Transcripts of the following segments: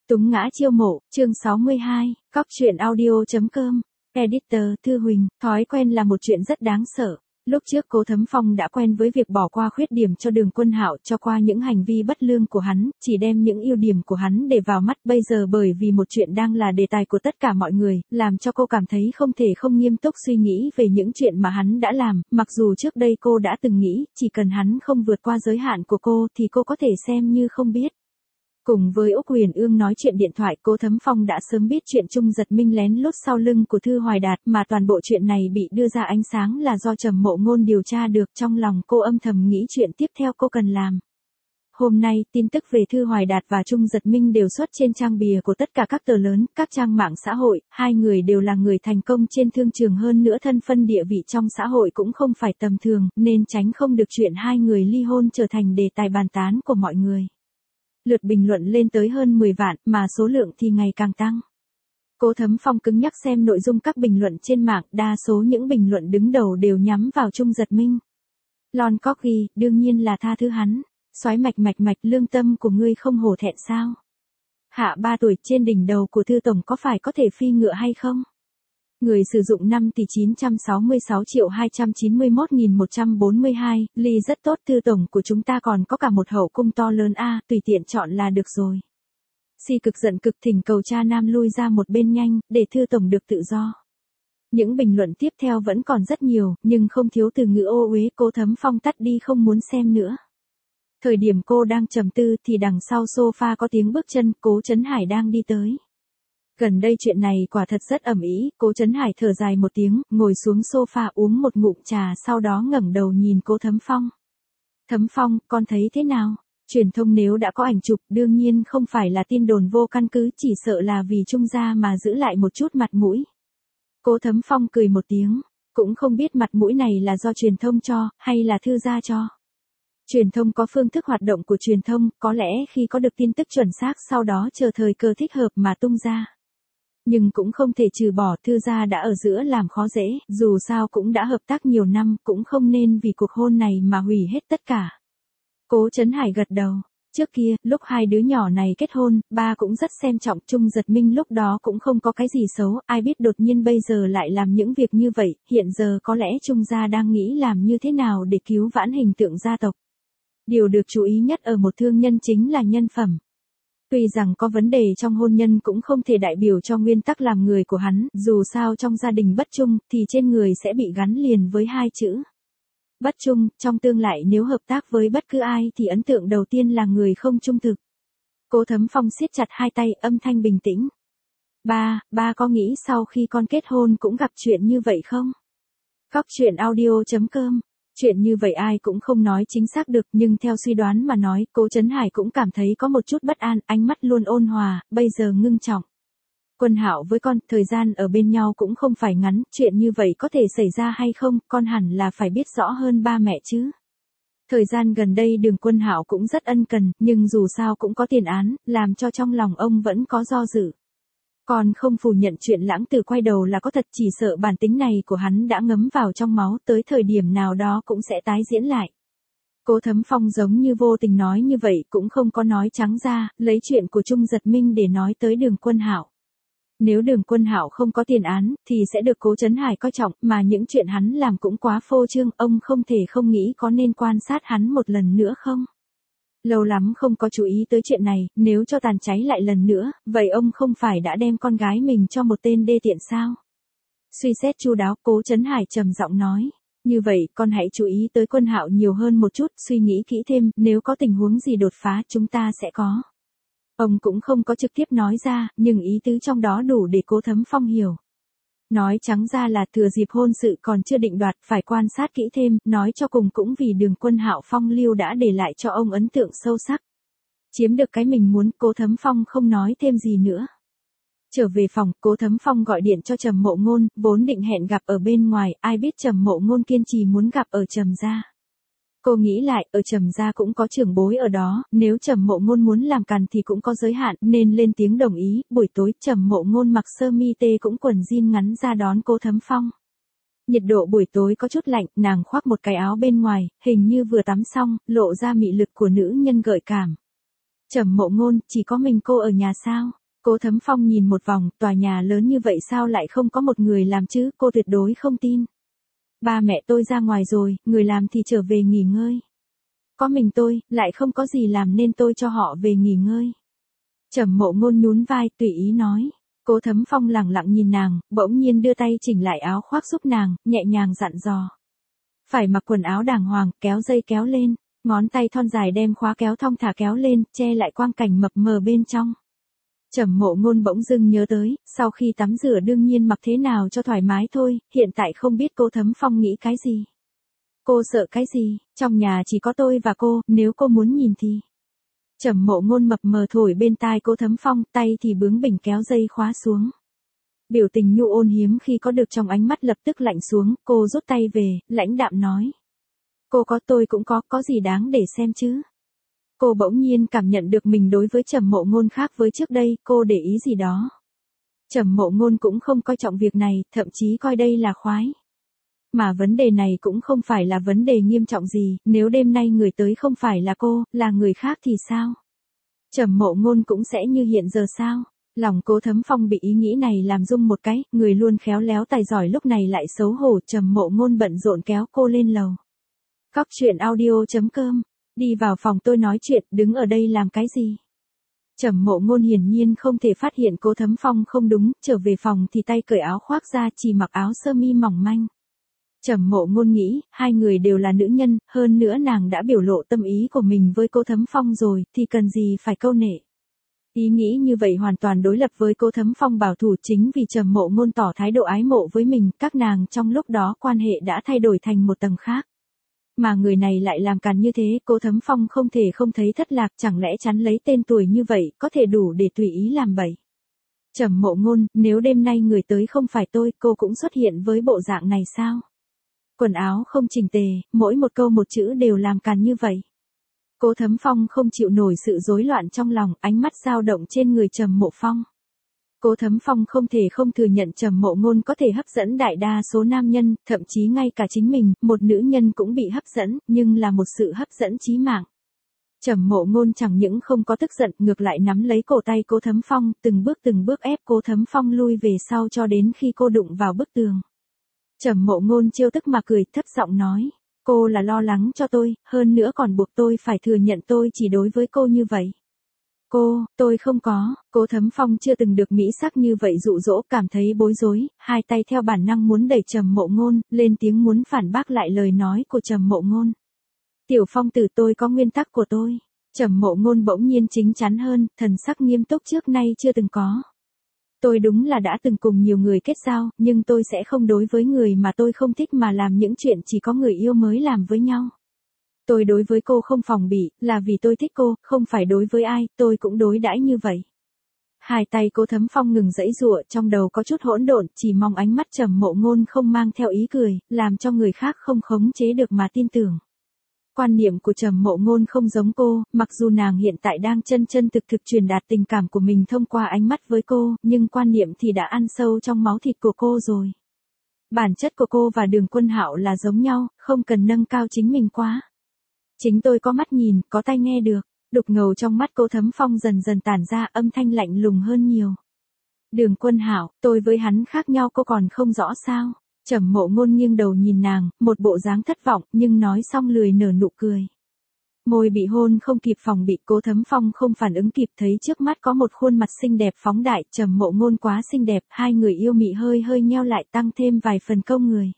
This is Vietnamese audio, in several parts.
Túng ngã chiêu mộ, chương 62, Cóc truyện audio.com, Editor Thư Huỳnh, thói quen là một chuyện rất đáng sợ. Lúc trước Cố Thấm Phong đã quen với việc bỏ qua khuyết điểm cho Đường Quân Hạo, cho qua những hành vi bất lương của hắn, chỉ đem những ưu điểm của hắn để vào mắt. Bây giờ bởi vì một chuyện đang là đề tài của tất cả mọi người, làm cho cô cảm thấy không thể không nghiêm túc suy nghĩ về những chuyện mà hắn đã làm, mặc dù trước đây cô đã từng nghĩ, chỉ cần hắn không vượt qua giới hạn của cô thì cô có thể xem như không biết. Cùng với Úc Huyền Ương nói chuyện điện thoại, Cố Thấm Phong đã sớm biết chuyện Trung Giật Minh lén lút sau lưng của Thư Hoài Đạt, mà toàn bộ chuyện này bị đưa ra ánh sáng là do Trầm Mộ Ngôn điều tra được. Trong lòng cô âm thầm nghĩ chuyện tiếp theo cô cần làm. Hôm nay, tin tức về Thư Hoài Đạt và Trung Giật Minh đều xuất trên trang bìa của tất cả các tờ lớn, các trang mạng xã hội. Hai người đều là người thành công trên thương trường, hơn nữa thân phân địa vị trong xã hội cũng không phải tầm thường, nên tránh không được chuyện hai người ly hôn trở thành đề tài bàn tán của mọi người. Lượt bình luận lên tới hơn 10 vạn, mà số lượng thì ngày càng tăng. Cố Thấm Phong cứng nhắc xem nội dung các bình luận trên mạng, đa số những bình luận đứng đầu đều nhắm vào Trung Giật Minh. Lon Corky, đương nhiên là tha thứ hắn. Soái mạch, lương tâm của ngươi không hổ thẹn sao? Hạ 3 tuổi, trên đỉnh đầu của Thư tổng có phải có thể phi ngựa hay không? Người sử dụng 5.966.291.142, ly rất tốt. Thư tổng của chúng ta còn có cả một hậu cung to lớn a, tùy tiện chọn là được rồi. Si cực giận cực, thỉnh cầu cha nam lui ra một bên nhanh, để Thư tổng được tự do. Những bình luận tiếp theo vẫn còn rất nhiều, nhưng không thiếu từ ngữ ô uế. Cố Thấm Phong tắt đi không muốn xem nữa. Thời điểm cô đang trầm tư thì đằng sau sofa có tiếng bước chân, Cố Chấn Hải đang đi tới. Gần đây chuyện này quả thật rất ầm ĩ. Cố Chấn Hải thở dài một tiếng, ngồi xuống sofa uống một ngụm trà, sau đó ngẩng đầu nhìn Cố Thấm Phong. Thấm Phong, con thấy thế nào? Truyền thông nếu đã có ảnh chụp, đương nhiên không phải là tin đồn vô căn cứ, chỉ sợ là vì Trung gia mà giữ lại một chút mặt mũi. Cố Thấm Phong cười một tiếng, cũng không biết mặt mũi này là do truyền thông cho, hay là Thư gia cho. Truyền thông có phương thức hoạt động của truyền thông, có lẽ khi có được tin tức chuẩn xác sau đó chờ thời cơ thích hợp mà tung ra. Nhưng cũng không thể trừ bỏ, Thư gia đã ở giữa làm khó dễ, dù sao cũng đã hợp tác nhiều năm, cũng không nên vì cuộc hôn này mà hủy hết tất cả. Cố Chấn Hải gật đầu. Trước kia, lúc hai đứa nhỏ này kết hôn, ba cũng rất xem trọng Trung Giật Minh, lúc đó cũng không có cái gì xấu, ai biết đột nhiên bây giờ lại làm những việc như vậy. Hiện giờ có lẽ Trung gia đang nghĩ làm như thế nào để cứu vãn hình tượng gia tộc. Điều được chú ý nhất ở một thương nhân chính là nhân phẩm. Tuy rằng có vấn đề trong hôn nhân cũng không thể đại biểu cho nguyên tắc làm người của hắn, dù sao trong gia đình bất trung thì trên người sẽ bị gắn liền với hai chữ bất trung. Trong tương lai nếu hợp tác với bất cứ ai thì ấn tượng đầu tiên là người không trung thực. Cố Thấm Phong siết chặt hai tay, âm thanh bình tĩnh. Ba có nghĩ sau khi con kết hôn cũng gặp chuyện như vậy không? Cóc truyện audio.com. Chuyện như vậy ai cũng không nói chính xác được, nhưng theo suy đoán mà nói, Cố Chấn Hải cũng cảm thấy có một chút bất an, ánh mắt luôn ôn hòa, bây giờ ngưng trọng. Quân Hạo với con, thời gian ở bên nhau cũng không phải ngắn, chuyện như vậy có thể xảy ra hay không, con hẳn là phải biết rõ hơn ba mẹ chứ. Thời gian gần đây Đường Quân Hạo cũng rất ân cần, nhưng dù sao cũng có tiền án, làm cho trong lòng ông vẫn có do dự. Còn không phủ nhận chuyện Lãng Tử quay đầu là có thật, chỉ sợ bản tính này của hắn đã ngấm vào trong máu, tới thời điểm nào đó cũng sẽ tái diễn lại. Cố Thấm Phong giống như vô tình nói như vậy, cũng không có nói trắng ra, lấy chuyện của Trung Giật Minh để nói tới Đường Quân Hạo. Nếu Đường Quân Hạo không có tiền án, thì sẽ được Cố Chấn Hải coi trọng, mà những chuyện hắn làm cũng quá phô trương, ông không thể không nghĩ có nên quan sát hắn một lần nữa không? Lâu lắm không có chú ý tới chuyện này, nếu cho tàn cháy lại lần nữa, vậy ông không phải đã đem con gái mình cho một tên đê tiện sao? Suy xét chu đáo, Cố Chấn Hải trầm giọng nói. Như vậy, con hãy chú ý tới Quân Hạo nhiều hơn một chút, suy nghĩ kỹ thêm, nếu có tình huống gì đột phá chúng ta sẽ có. Ông cũng không có trực tiếp nói ra, nhưng ý tứ trong đó đủ để Cố Thấm Phong hiểu. Nói trắng ra là thừa dịp hôn sự còn chưa định đoạt, phải quan sát kỹ thêm, nói cho cùng cũng vì Đường Quân Hạo phong lưu đã để lại cho ông ấn tượng sâu sắc. Chiếm được cái mình muốn, Cố Thấm Phong không nói thêm gì nữa. Trở về phòng, Cố Thấm Phong gọi điện cho Trầm Mộ Ngôn, vốn định hẹn gặp ở bên ngoài, ai biết Trầm Mộ Ngôn kiên trì muốn gặp ở Trầm gia. Cô nghĩ lại, ở Trầm gia cũng có trưởng bối ở đó, nếu Trầm Mộ Ngôn muốn làm càn thì cũng có giới hạn, nên lên tiếng đồng ý. Buổi tối, Trầm Mộ Ngôn mặc sơ mi tê cũng quần jean ngắn ra đón Cố Thấm Phong. Nhiệt độ buổi tối có chút lạnh, nàng khoác một cái áo bên ngoài, hình như vừa tắm xong, lộ ra mị lực của nữ nhân gợi cảm. Trầm Mộ Ngôn, chỉ có mình cô ở nhà sao? Cố Thấm Phong nhìn một vòng, tòa nhà lớn như vậy sao lại không có một người làm chứ, cô tuyệt đối không tin. Ba mẹ tôi ra ngoài rồi, người làm thì trở về nghỉ ngơi. Có mình tôi, lại không có gì làm nên tôi cho họ về nghỉ ngơi. Trầm Mộ Ngôn nhún vai, tùy ý nói. Cố Thấm Phong lẳng lặng nhìn nàng, bỗng nhiên đưa tay chỉnh lại áo khoác giúp nàng, nhẹ nhàng dặn dò. Phải mặc quần áo đàng hoàng, kéo dây kéo lên, ngón tay thon dài đem khóa kéo thong thả kéo lên, che lại quang cảnh mập mờ bên trong. Trầm Mộ Ngôn bỗng dưng nhớ tới, sau khi tắm rửa đương nhiên mặc thế nào cho thoải mái thôi, hiện tại không biết Cố Thấm Phong nghĩ cái gì. Cô sợ cái gì, trong nhà chỉ có tôi và cô, nếu cô muốn nhìn thì. Trầm Mộ Ngôn mập mờ thổi bên tai Cố Thấm Phong, tay thì bướng bỉnh kéo dây khóa xuống. Biểu tình nhu ôn hiếm khi có được trong ánh mắt lập tức lạnh xuống, cô rút tay về, lãnh đạm nói. Cô có tôi cũng có gì đáng để xem chứ. Cô bỗng nhiên cảm nhận được mình đối với Trầm Mộ Ngôn khác với trước đây, cô để ý gì đó. Trầm Mộ Ngôn cũng không coi trọng việc này, thậm chí coi đây là khoái. Mà vấn đề này cũng không phải là vấn đề nghiêm trọng gì, nếu đêm nay người tới không phải là cô, là người khác thì sao? Trầm Mộ Ngôn cũng sẽ như hiện giờ sao? Lòng Cố Thấm Phong bị ý nghĩ này làm rung một cái, người luôn khéo léo tài giỏi lúc này lại xấu hổ. Trầm Mộ Ngôn bận rộn kéo cô lên lầu. Cóc truyện audio.com. Đi vào phòng tôi nói chuyện, đứng ở đây làm cái gì? Trầm Mộ Ngôn hiển nhiên không thể phát hiện Cố Thấm Phong không đúng, trở về phòng thì tay cởi áo khoác ra, chỉ mặc áo sơ mi mỏng manh. Trầm Mộ Ngôn nghĩ, hai người đều là nữ nhân, hơn nữa nàng đã biểu lộ tâm ý của mình với Cố Thấm Phong rồi, thì cần gì phải câu nệ. Ý nghĩ như vậy hoàn toàn đối lập với Cố Thấm Phong bảo thủ, chính vì Trầm Mộ Ngôn tỏ thái độ ái mộ với mình, các nàng trong lúc đó quan hệ đã thay đổi thành một tầng khác. Mà người này lại làm càn như thế, Cố Thấm Phong không thể không thấy thất lạc, chẳng lẽ chắn lấy tên tuổi như vậy, có thể đủ để tùy ý làm bậy. Trầm Mộ Ngôn, nếu đêm nay người tới không phải tôi, cô cũng xuất hiện với bộ dạng này sao? Quần áo không chỉnh tề, mỗi một câu một chữ đều làm càn như vậy. Cố Thấm Phong không chịu nổi sự rối loạn trong lòng, ánh mắt dao động trên người Trầm Mộ Phong. Cố Thấm Phong không thể không thừa nhận Trầm Mộ Ngôn có thể hấp dẫn đại đa số nam nhân, thậm chí ngay cả chính mình, một nữ nhân cũng bị hấp dẫn, nhưng là một sự hấp dẫn chí mạng. Trầm Mộ Ngôn chẳng những không có tức giận, ngược lại nắm lấy cổ tay Cố Thấm Phong, từng bước ép Cố Thấm Phong lui về sau cho đến khi cô đụng vào bức tường. Trầm Mộ Ngôn trêu tức mà cười, thấp giọng nói, cô là lo lắng cho tôi, hơn nữa còn buộc tôi phải thừa nhận tôi chỉ đối với cô như vậy. Tôi không có. Cố Thấm Phong chưa từng được mỹ sắc như vậy dụ dỗ, cảm thấy bối rối, hai tay theo bản năng muốn đẩy Trầm Mộ Ngôn, lên tiếng muốn phản bác lại lời nói của Trầm Mộ Ngôn. Tiểu Phong tử, tôi có nguyên tắc của tôi. Trầm Mộ Ngôn bỗng nhiên chính chắn hơn, thần sắc nghiêm túc trước nay chưa từng có. Tôi đúng là đã từng cùng nhiều người kết giao, nhưng tôi sẽ không đối với người mà tôi không thích mà làm những chuyện chỉ có người yêu mới làm với nhau. Tôi đối với cô không phòng bị, là vì tôi thích cô, không phải đối với ai, tôi cũng đối đãi như vậy. Hai tay Cố Thấm Phong ngừng giãy giụa, trong đầu có chút hỗn độn, chỉ mong ánh mắt Trầm Mộ Ngôn không mang theo ý cười, làm cho người khác không khống chế được mà tin tưởng. Quan niệm của Trầm Mộ Ngôn không giống cô, mặc dù nàng hiện tại đang chân chân thực thực truyền đạt tình cảm của mình thông qua ánh mắt với cô, nhưng quan niệm thì đã ăn sâu trong máu thịt của cô rồi. Bản chất của cô và Đường Quân Hạo là giống nhau, không cần nâng cao chính mình quá. Chính tôi có mắt nhìn, có tai nghe được. Đục ngầu trong mắt Cố Thấm Phong dần dần tản ra, âm thanh lạnh lùng hơn nhiều. Đường Quân Hạo, tôi với hắn khác nhau cô còn không rõ sao? Trầm Mộ Ngôn nghiêng đầu nhìn nàng, một bộ dáng thất vọng, nhưng nói xong lười nở nụ cười. Môi bị hôn không kịp phòng bị, Cố Thấm Phong không phản ứng kịp, thấy trước mắt có một khuôn mặt xinh đẹp phóng đại, Trầm Mộ Ngôn quá xinh đẹp, hai người yêu mị hơi nheo lại, tăng thêm vài phần câu người.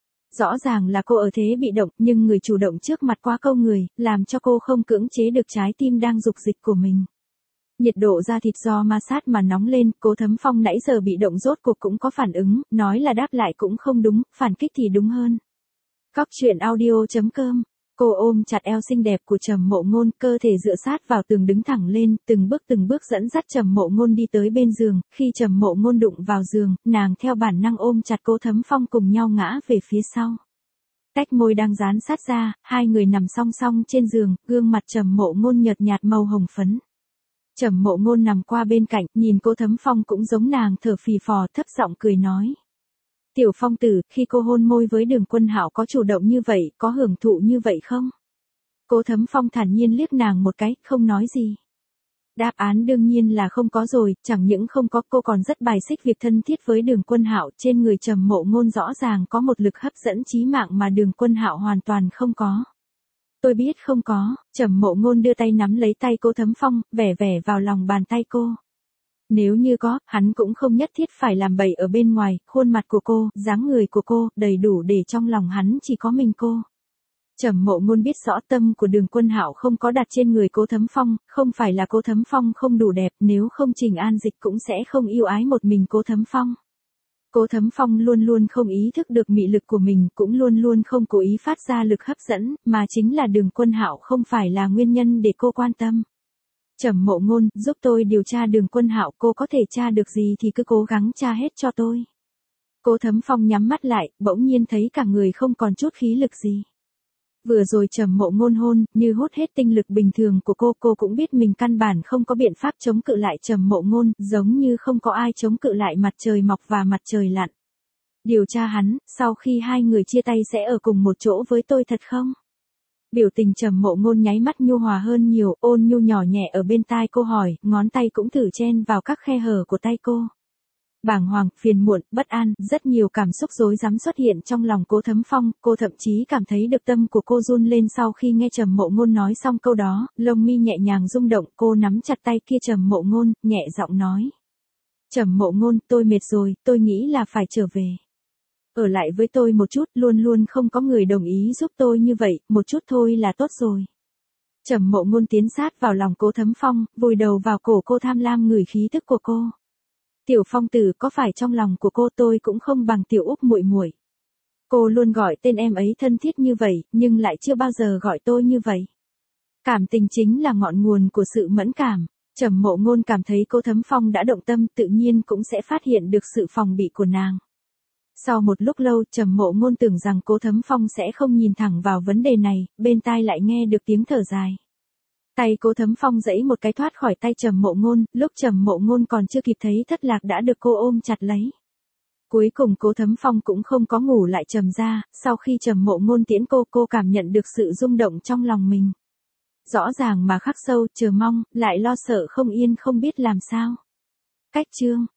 Rõ ràng là cô ở thế bị động, nhưng người chủ động trước mặt quá câu người, làm cho cô không cưỡng chế được trái tim đang dục dịch của mình. Nhiệt độ da thịt do ma sát mà nóng lên, Cố Thấm Phong nãy giờ bị động rốt cuộc cũng có phản ứng, nói là đáp lại cũng không đúng, phản kích thì đúng hơn. Cóc truyện audio.com. Cô ôm chặt eo xinh đẹp của Trầm Mộ Ngôn, cơ thể dựa sát vào tường đứng thẳng lên, từng bước dẫn dắt Trầm Mộ Ngôn đi tới bên giường, khi Trầm Mộ Ngôn đụng vào giường, nàng theo bản năng ôm chặt Cố Thấm Phong cùng nhau ngã về phía sau. Tách môi đang dán sát ra, hai người nằm song song trên giường, gương mặt Trầm Mộ Ngôn nhợt nhạt màu hồng phấn. Trầm Mộ Ngôn nằm qua bên cạnh, nhìn Cố Thấm Phong cũng giống nàng, thở phì phò, thấp giọng cười nói. Tiểu Phong tử, khi cô hôn môi với Đường Quân Hạo có chủ động như vậy, có hưởng thụ như vậy không? Cố Thấm Phong thản nhiên liếc nàng một cái, không nói gì. Đáp án đương nhiên là không có rồi, chẳng những không có, cô còn rất bài xích việc thân thiết với Đường Quân Hạo, trên người Trầm Mộ Ngôn rõ ràng có một lực hấp dẫn chí mạng mà Đường Quân Hạo hoàn toàn không có. Tôi biết không có, Trầm Mộ Ngôn đưa tay nắm lấy tay cô Thấm Phong, vẻ vẻ vào lòng bàn tay cô. Nếu như có, hắn cũng không nhất thiết phải làm bậy ở bên ngoài, khuôn mặt của cô, dáng người của cô, đầy đủ để trong lòng hắn chỉ có mình cô. Trầm Mộ Ngôn biết rõ tâm của Đường Quân Hạo không có đặt trên người cô Thấm Phong, không phải là cô Thấm Phong không đủ đẹp, nếu không Trình An Dịch cũng sẽ không yêu ái một mình cô Thấm Phong. Cô Thấm Phong luôn luôn không ý thức được mị lực của mình, cũng luôn luôn không cố ý phát ra lực hấp dẫn, mà chính là Đường Quân Hạo không phải là nguyên nhân để cô quan tâm. Trầm Mộ Ngôn, giúp tôi điều tra Đường Quân Hạo, cô có thể tra được gì thì cứ cố gắng tra hết cho tôi. Cô Thấm Phong nhắm mắt lại, bỗng nhiên thấy cả người không còn chút khí lực gì. Vừa rồi Trầm Mộ Ngôn hôn, như hút hết tinh lực bình thường của cô cũng biết mình căn bản không có biện pháp chống cự lại Trầm Mộ Ngôn, giống như không có ai chống cự lại mặt trời mọc và mặt trời lặn. Điều tra hắn, sau khi hai người chia tay sẽ ở cùng một chỗ với tôi thật không? Biểu tình Trầm Mộ Ngôn nháy mắt nhu hòa hơn nhiều, ôn nhu nhỏ nhẹ ở bên tai cô hỏi, ngón tay cũng thử chen vào các khe hở của tay cô. Bàng hoàng, phiền muộn, bất an, rất nhiều cảm xúc rối rắm xuất hiện trong lòng cô Thấm Phong, cô thậm chí cảm thấy được tâm của cô run lên sau khi nghe Trầm Mộ Ngôn nói xong câu đó, lông mi nhẹ nhàng rung động, cô nắm chặt tay kia Trầm Mộ Ngôn, nhẹ giọng nói. Trầm Mộ Ngôn, tôi mệt rồi, tôi nghĩ là phải trở về. Ở lại với tôi một chút, luôn luôn không có người đồng ý giúp tôi như vậy, một chút thôi là tốt rồi. Trầm Mộ Ngôn tiến sát vào lòng cô Thấm Phong, vùi đầu vào cổ cô tham lam ngửi khí tức của cô. Tiểu Phong tử, có phải trong lòng của cô tôi cũng không bằng Tiểu Úc muội muội. Cô luôn gọi tên em ấy thân thiết như vậy, nhưng lại chưa bao giờ gọi tôi như vậy. Cảm tình chính là ngọn nguồn của sự mẫn cảm. Trầm Mộ Ngôn cảm thấy cô Thấm Phong đã động tâm, tự nhiên cũng sẽ phát hiện được sự phòng bị của nàng. Sau một lúc lâu, Trầm Mộ Ngôn tưởng rằng cô Thấm Phong sẽ không nhìn thẳng vào vấn đề này, bên tai lại nghe được tiếng thở dài. Tay cô Thấm Phong giãy một cái thoát khỏi tay Trầm Mộ Ngôn, lúc Trầm Mộ Ngôn còn chưa kịp thấy thất lạc đã được cô ôm chặt lấy. Cuối cùng cô Thấm Phong cũng không có ngủ lại trầm ra, sau khi Trầm Mộ Ngôn tiễn cô cảm nhận được sự rung động trong lòng mình. Rõ ràng mà khắc sâu, chờ mong, lại lo sợ không yên không biết làm sao. Cách chương